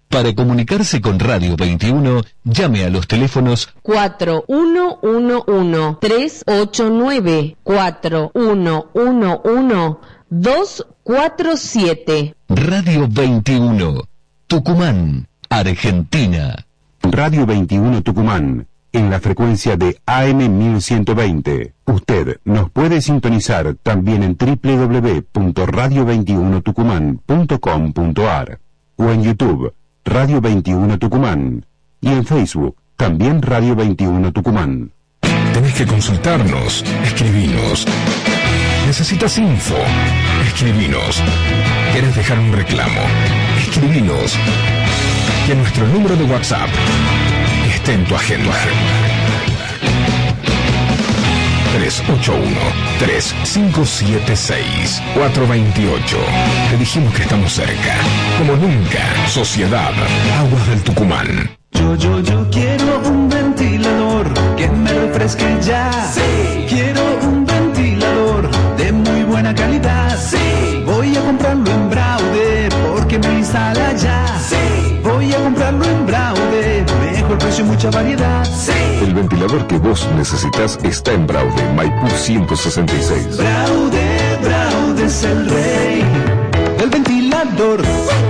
Para comunicarse con Radio 21, llame a los teléfonos 4111-389, 4111-247. Radio 21, Tucumán, Argentina. Radio 21 Tucumán, en la frecuencia de AM 1120. Usted nos puede sintonizar también en www.radio21tucumán.com.ar o en YouTube, Radio 21 Tucumán, y en Facebook, también Radio 21 Tucumán. Tenés que consultarnos, escribinos. ¿Necesitas info? Escribinos. ¿Querés dejar un reclamo? Escribinos. Que nuestro número de WhatsApp esté en tu agenda. 381-3576-428. Te dijimos que estamos cerca. Como nunca. Sociedad Aguas del Tucumán. Yo quiero un ventilador que me refresque ya. Sí. Quiero un ventilador de muy buena calidad. Sí. Voy a comprarlo en Braude porque me instala ya. Sí. Voy a comprarlo en Braude, mejor precio y mucha variedad. Sí. El ventilador que vos necesitas está en Braude, Maipú 166. Braude es el rey del ventilador.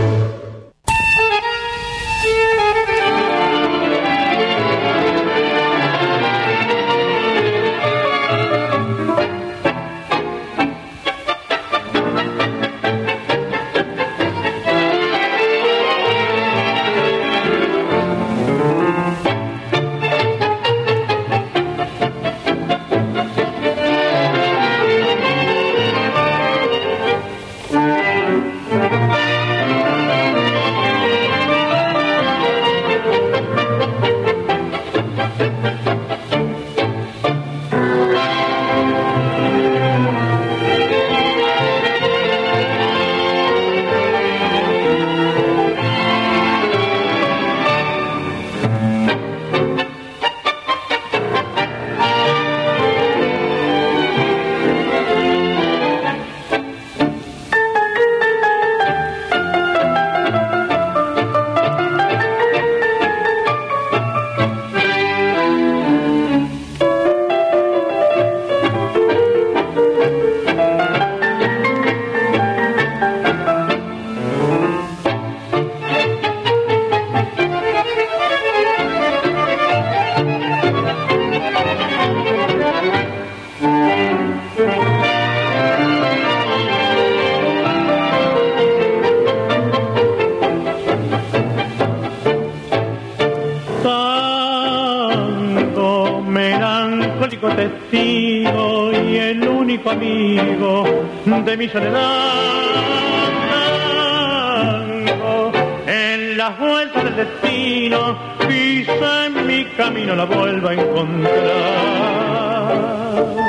Testigo y el único amigo de mi soledad, blanco, en las vueltas del destino, quizá en mi camino la vuelva a encontrar.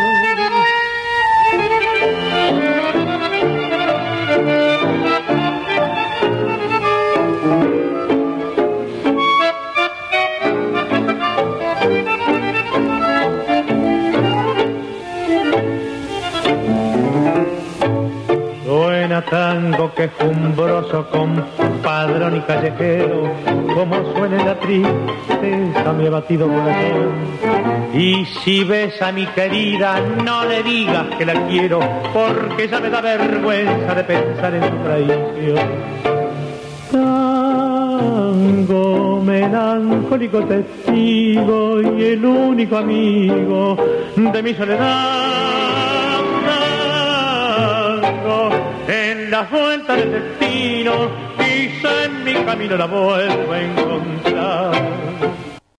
Tango quejumbroso con padrón y callejero, como suena la tristeza mi abatido corazón. Y si ves a mi querida, no le digas que la quiero, porque ya me da vergüenza de pensar en su traición. Tango melancólico testigo y el único amigo de mi soledad, tango en las vueltas del destino, quizá en mi camino la vuelva a encontrar.